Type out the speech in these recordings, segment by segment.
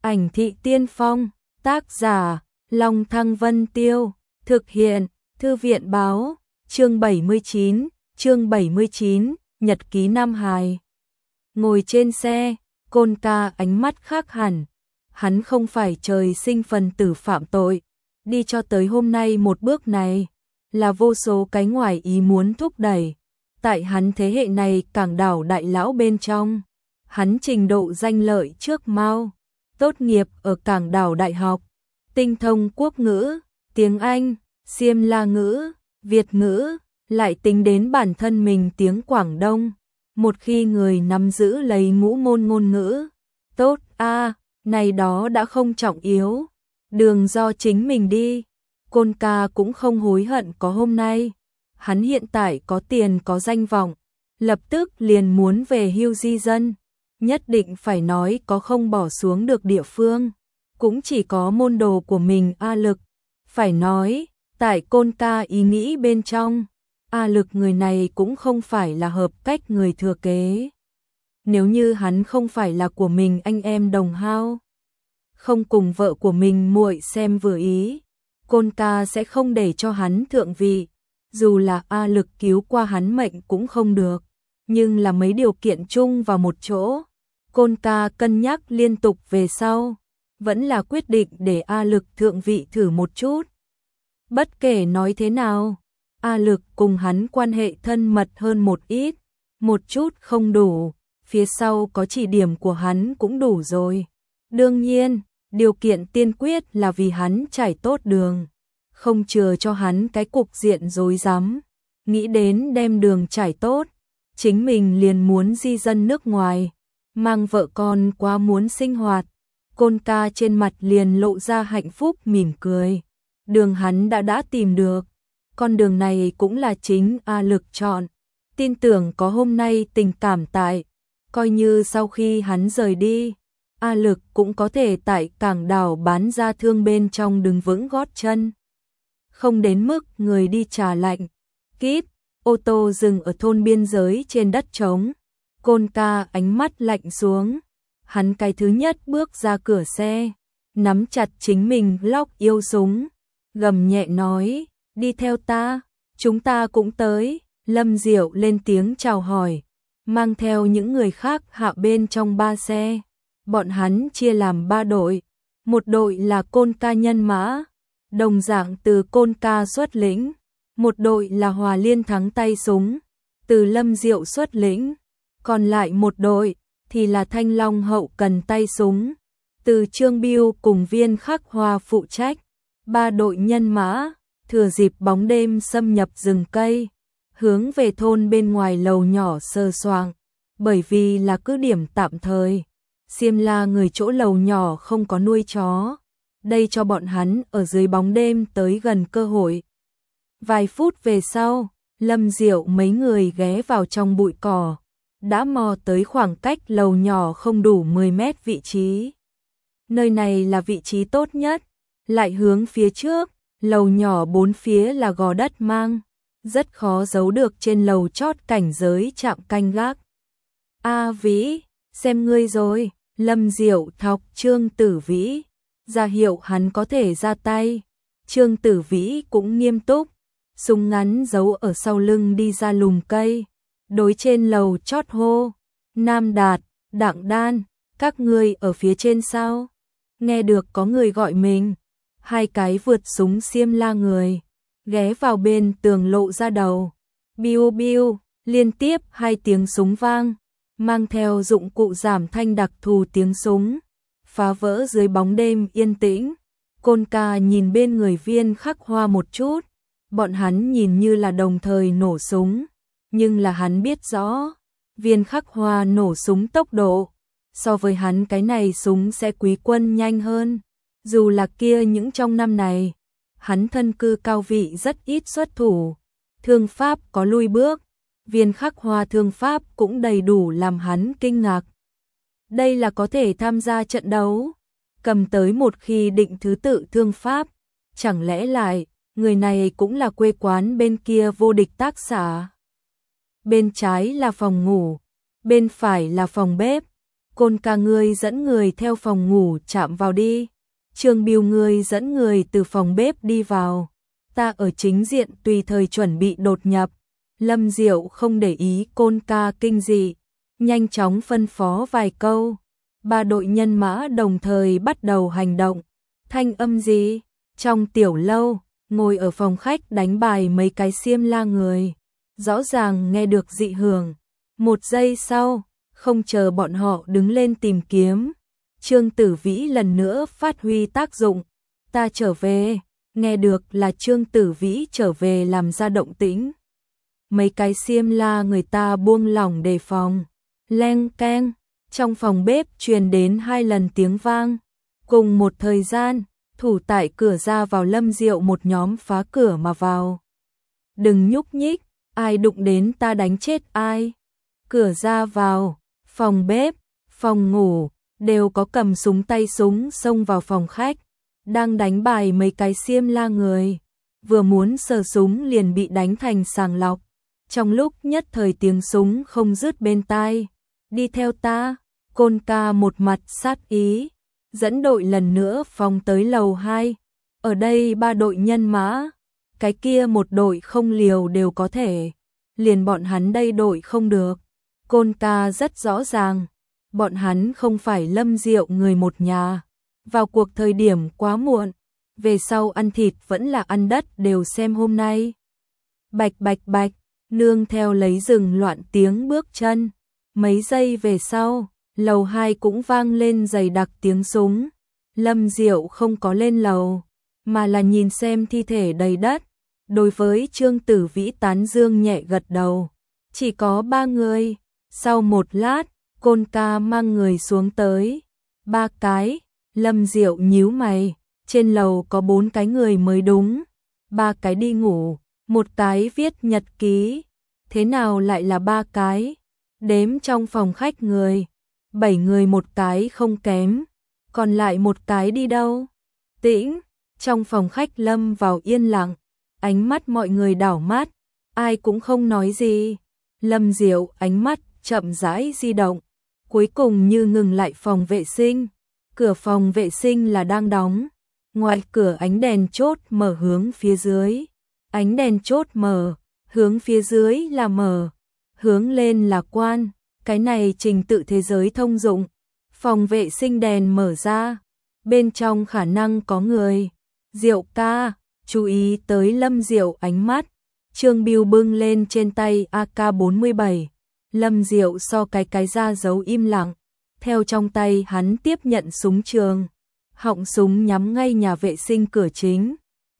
Ảnh thị tiên phong, tác giả, Long Thăng Vân Tiêu, thực hiện, Thư viện báo, chương 79, Nhật ký Nam Hài. Ngồi trên xe, Côn Ca ánh mắt khác hẳn, hắn không phải trời sinh phần tử phạm tội, đi cho tới hôm nay một bước này, là vô số cái ngoài ý muốn thúc đẩy. Tại hắn thế hệ này cảng đảo đại lão bên trong, hắn trình độ danh lợi trước Mao, tốt nghiệp ở cảng đảo đại học, tinh thông quốc ngữ, tiếng Anh, Xiêm La ngữ, Việt ngữ, lại tính đến bản thân mình tiếng Quảng Đông. Một khi người nắm giữ lấy ngũ môn ngôn ngữ, tốt này đó đã không trọng yếu, đường do chính mình đi. Côn Ca cũng không hối hận có hôm nay. Hắn hiện tại có tiền có danh vọng, lập tức liền muốn về hưu di dân, nhất định phải nói có không bỏ xuống được địa phương, cũng chỉ có môn đồ của mình A Lực. Phải nói, tại Côn Ca ý nghĩ bên trong, A Lực người này cũng không phải là hợp cách người thừa kế. Nếu như hắn không phải là của mình anh em đồng hao, không cùng vợ của mình muội xem vừa ý, Côn Ca sẽ không để cho hắn thượng vị. Dù là A Lực cứu qua hắn mệnh cũng không được, nhưng là mấy điều kiện chung vào một chỗ, Côn Ca cân nhắc liên tục về sau, vẫn là quyết định để A Lực thượng vị thử một chút. Bất kể nói thế nào, A Lực cùng hắn quan hệ thân mật hơn một chút không đủ, phía sau có chỉ điểm của hắn cũng đủ rồi. Đương nhiên, điều kiện tiên quyết là vì hắn trải tốt đường, không chừa cho hắn cái cục diện rối rắm. Nghĩ đến đem đường trải tốt, chính mình liền muốn di dân nước ngoài, mang vợ con qua muốn sinh hoạt. Côn Ca trên mặt liền lộ ra hạnh phúc mỉm cười. Đường hắn đã tìm được, con đường này cũng là chính A Lực chọn. Tin tưởng có hôm nay tình cảm tại, coi như sau khi hắn rời đi, A Lực cũng có thể tại cảng đảo bán ra thương bên trong đứng vững gót chân. Không đến mức người đi trà lạnh. Kíp, ô tô dừng ở thôn biên giới trên đất trống. Côn Ca ánh mắt lạnh xuống. Hắn cái thứ nhất bước ra cửa xe, nắm chặt chính mình lóc yêu súng, gầm nhẹ nói, đi theo ta, chúng ta cũng tới. Lâm Diệu lên tiếng chào hỏi, mang theo những người khác hạ bên trong ba xe. Bọn hắn chia làm ba đội, một đội là Côn Ca nhân mã, đồng dạng từ Côn Ca xuất lĩnh, một đội là Hòa Liên Thắng tay súng, từ Lâm Diệu xuất lĩnh, còn lại một đội thì là Thanh Long hậu cần tay súng, từ Trương Biêu cùng Viên Khắc Hoa phụ trách. Ba đội nhân mã thừa dịp bóng đêm xâm nhập rừng cây, hướng về thôn bên ngoài lầu nhỏ sờ soạng, bởi vì là cứ điểm tạm thời. Xiêm La người chỗ lầu nhỏ không có nuôi chó, đây cho bọn hắn ở dưới bóng đêm tới gần cơ hội. Vài phút về sau, Lâm Diệu mấy người ghé vào trong bụi cỏ, đã mò tới khoảng cách lầu nhỏ không đủ 10 mét vị trí. Nơi này là vị trí tốt nhất, lại hướng phía trước, lầu nhỏ bốn phía là gò đất mang, rất khó giấu được trên lầu chót cảnh giới trạm canh gác. A Vĩ, xem ngươi rồi. Lâm Diệu thọc Trương Tử Vĩ, ra hiệu hắn có thể ra tay. Trương Tử Vĩ cũng nghiêm túc, súng ngắn giấu ở sau lưng đi ra lùm cây, đối trên lầu chót hô, Nam Đạt, Đặng Đan, các ngươi ở phía trên sao? Nghe được có người gọi mình, hai cái vượt súng Xiêm La người, ghé vào bên tường lộ ra đầu. Biu biu, liên tiếp hai tiếng súng vang, mang theo dụng cụ giảm thanh đặc thù tiếng súng, phá vỡ dưới bóng đêm yên tĩnh. Côn Ca nhìn bên người Viên Khắc Hoa một chút, bọn hắn nhìn như là đồng thời nổ súng, nhưng là hắn biết rõ, Viên Khắc Hoa nổ súng tốc độ, so với hắn cái này súng sẽ quý quân nhanh hơn. Dù là kia những trong năm này, hắn thân cư cao vị rất ít xuất thủ, thương pháp có lui bước. Viên Khắc Hoa thương pháp cũng đầy đủ làm hắn kinh ngạc. Đây là có thể tham gia trận đấu, cầm tới một khi định thứ tự thương pháp, chẳng lẽ lại, người này cũng là quê quán bên kia vô địch tác xạ. Bên trái là phòng ngủ, bên phải là phòng bếp, Côn ca ngươi dẫn người theo phòng ngủ chạm vào đi. Trương Biêu ngươi dẫn người từ phòng bếp đi vào. Ta ở chính diện tùy thời chuẩn bị đột nhập. Lâm Diệu không để ý Côn ca kinh dị, nhanh chóng phân phó vài câu. Ba đội nhân mã đồng thời bắt đầu hành động. Thanh âm gì? Trong tiểu lâu, ngồi ở phòng khách đánh bài mấy cái xiêm la người. Rõ ràng nghe được dị hưởng. Một giây sau, không chờ bọn họ đứng lên tìm kiếm, Trương Tử Vĩ lần nữa phát huy tác dụng. Ta trở về, nghe được là Trương Tử Vĩ trở về làm ra động tĩnh. Mấy cái xiêm la người ta buông lỏng đề phòng. Leng keng, trong phòng bếp truyền đến 2 lần tiếng vang. Cùng một thời gian, thủ tại cửa ra vào Lâm Diệu một nhóm phá cửa mà vào. Đừng nhúc nhích, ai đụng đến ta đánh chết ai. Cửa ra vào, phòng bếp, phòng ngủ, đều có cầm súng tay súng xông vào phòng khách. Đang đánh bài mấy cái xiêm la người. Vừa muốn sờ súng liền bị đánh thành sàng lọc. Trong lúc nhất thời tiếng súng không dứt bên tai. Đi theo ta, Côn ca một mặt sát ý. Dẫn đội lần nữa phóng tới lầu 2. Ở đây 3 đội nhân mã. Cái kia một đội không liều đều có thể. Liền bọn hắn đây đội không được. Côn ca rất rõ ràng. Bọn hắn không phải Lâm Diệu người một nhà. Vào cuộc thời điểm quá muộn. Về sau ăn thịt vẫn là ăn đất đều xem hôm nay. Bạch bạch bạch, nương theo lấy rừng loạn tiếng bước chân. Mấy giây về sau, lầu 2 cũng vang lên dày đặc tiếng súng. Lâm Diệu không có lên lầu, mà là nhìn xem thi thể đầy đất. Đối với Trương Tử Vĩ tán dương nhẹ gật đầu. Chỉ có 3 người. Sau một lát, Côn ca mang người xuống tới. 3 cái, Lâm Diệu nhíu mày. Trên lầu có 4 cái người mới đúng. 3 cái đi ngủ, một cái viết nhật ký. Thế nào lại là 3 cái? Đếm trong phòng khách người. 7 người một cái không kém. Còn lại một cái đi đâu? Tĩnh, trong phòng khách lâm vào yên lặng. Ánh mắt mọi người đảo mát. Ai cũng không nói gì. Lâm Diệu ánh mắt chậm rãi di động. Cuối cùng như ngừng lại phòng vệ sinh. Cửa phòng vệ sinh là đang đóng. Ngoài cửa ánh đèn chốt mở hướng phía dưới. Ánh đèn chốt mở, hướng phía dưới là mở. Hướng lên là quan. Cái này trình tự thế giới thông dụng. Phòng vệ sinh đèn mở ra. Bên trong khả năng có người. Diệu ca, chú ý tới Lâm Diệu ánh mắt. Trương Biêu bưng lên trên tay AK-47. Lâm Diệu so cái ra giấu im lặng. Theo trong tay hắn tiếp nhận súng trường. Họng súng nhắm ngay nhà vệ sinh cửa chính.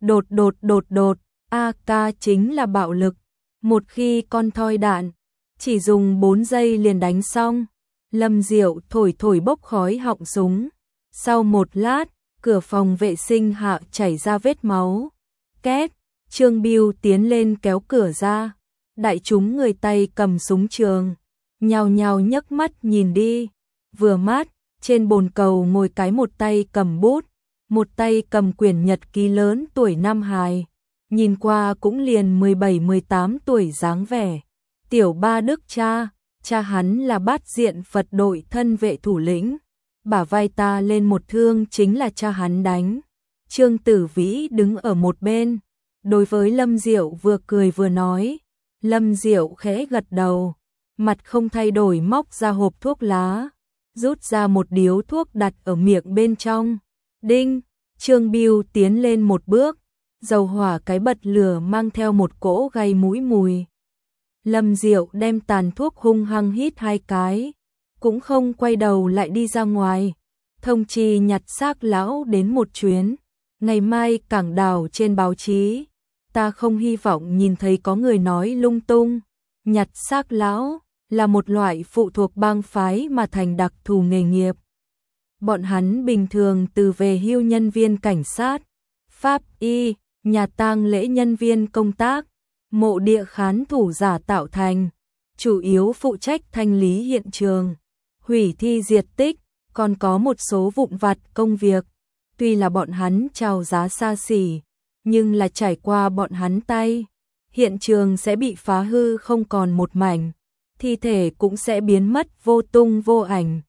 Đột, AK chính là bạo lực. Một khi con thoi đạn, chỉ dùng 4 giây liền đánh xong. Lâm Diệu thổi bốc khói họng súng. Sau một lát, cửa phòng vệ sinh hạ chảy ra vết máu. Két, Trương Biêu tiến lên kéo cửa ra. Đại chúng người tay cầm súng trường, nhao nhao nhấc mắt nhìn đi. Vừa mát, trên bồn cầu ngồi cái một tay cầm bút, một tay cầm quyển nhật ký lớn tuổi Nam Hài. Nhìn qua cũng liền 17-18 tuổi dáng vẻ. Tiểu Ba Đức cha hắn là Bát Diện Phật đội thân vệ thủ lĩnh. Bả vai ta lên một thương chính là cha hắn đánh. Trương Tử Vĩ đứng ở một bên. Đối với Lâm Diệu vừa cười vừa nói. Lâm Diệu khẽ gật đầu. Mặt không thay đổi móc ra hộp thuốc lá. Rút ra một điếu thuốc đặt ở miệng bên trong. Đinh, Trương Biêu tiến lên một bước. Dầu hỏa cái bật lửa mang theo một cỗ gây mũi mùi. Lâm Diệu đem tàn thuốc hung hăng hít 2 cái. Cũng không quay đầu lại đi ra ngoài. Thông chi nhặt xác lão đến một chuyến. Ngày mai cảng đảo trên báo chí. Ta không hy vọng nhìn thấy có người nói lung tung. Nhặt xác lão là một loại phụ thuộc bang phái mà thành đặc thù nghề nghiệp. Bọn hắn bình thường từ về hưu nhân viên cảnh sát, pháp y, nhà tang lễ nhân viên công tác, mộ địa khán thủ giả tạo thành, chủ yếu phụ trách thanh lý hiện trường, hủy thi diệt tích, còn có một số vụn vặt công việc. Tuy là bọn hắn chào giá xa xỉ, nhưng là trải qua bọn hắn tay, hiện trường sẽ bị phá hư không còn một mảnh, thi thể cũng sẽ biến mất vô tung vô ảnh.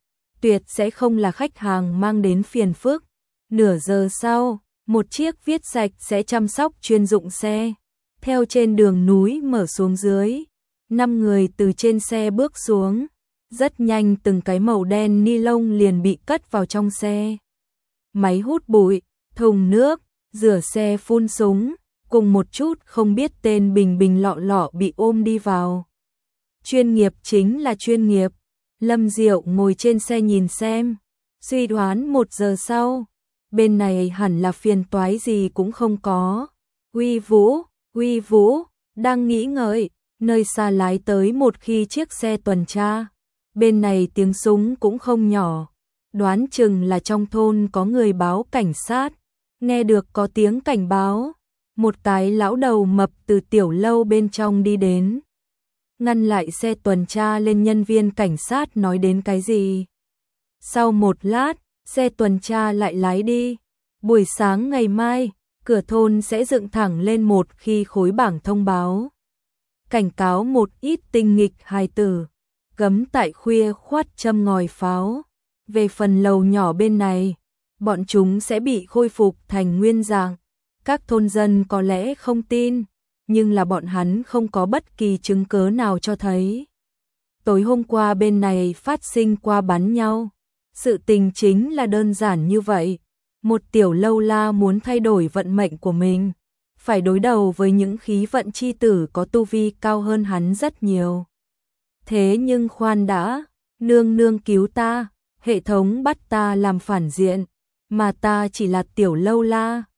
tuyệt sẽ không là khách hàng mang đến phiền phức. Nửa giờ sau, một chiếc viết sạch sẽ chăm sóc chuyên dụng xe theo trên đường núi mở xuống dưới. 5 người từ trên xe bước xuống. Rất nhanh từng cái màu đen ni lông liền bị cất vào trong xe. Máy hút bụi, thùng nước, rửa xe phun súng, cùng một chút không biết tên bình bình lọ lọ bị ôm đi vào. Chuyên nghiệp chính là chuyên nghiệp. Lâm Diệu ngồi trên xe nhìn xem, suy đoán 1 giờ sau, bên này hẳn là phiền toái gì cũng không có. Uy Vũ, đang nghĩ ngợi, nơi xa lái tới một khi chiếc xe tuần tra. Bên này tiếng súng cũng không nhỏ, đoán chừng là trong thôn có người báo cảnh sát. Nghe được có tiếng cảnh báo, một cái lão đầu mập từ tiểu lâu bên trong đi đến. Ngăn lại xe tuần tra lên, nhân viên cảnh sát nói đến cái gì. Sau một lát, xe tuần tra lại lái đi. Buổi sáng ngày mai, cửa thôn sẽ dựng thẳng lên một khi khối bảng thông báo. Cảnh cáo một ít tinh nghịch hài tử, cấm tại khuya khoắt châm ngòi pháo. Về phần lầu nhỏ bên này, bọn chúng sẽ bị khôi phục thành nguyên dạng. Các thôn dân có lẽ không tin, nhưng là bọn hắn không có bất kỳ chứng cớ nào cho thấy. Tối hôm qua bên này phát sinh qua bắn nhau. Sự tình chính là đơn giản như vậy. Một tiểu lâu la muốn thay đổi vận mệnh của mình, phải đối đầu với những khí vận chi tử có tu vi cao hơn hắn rất nhiều. Thế nhưng khoan đã, nương nương cứu ta, hệ thống bắt ta làm phản diện, mà ta chỉ là tiểu lâu la.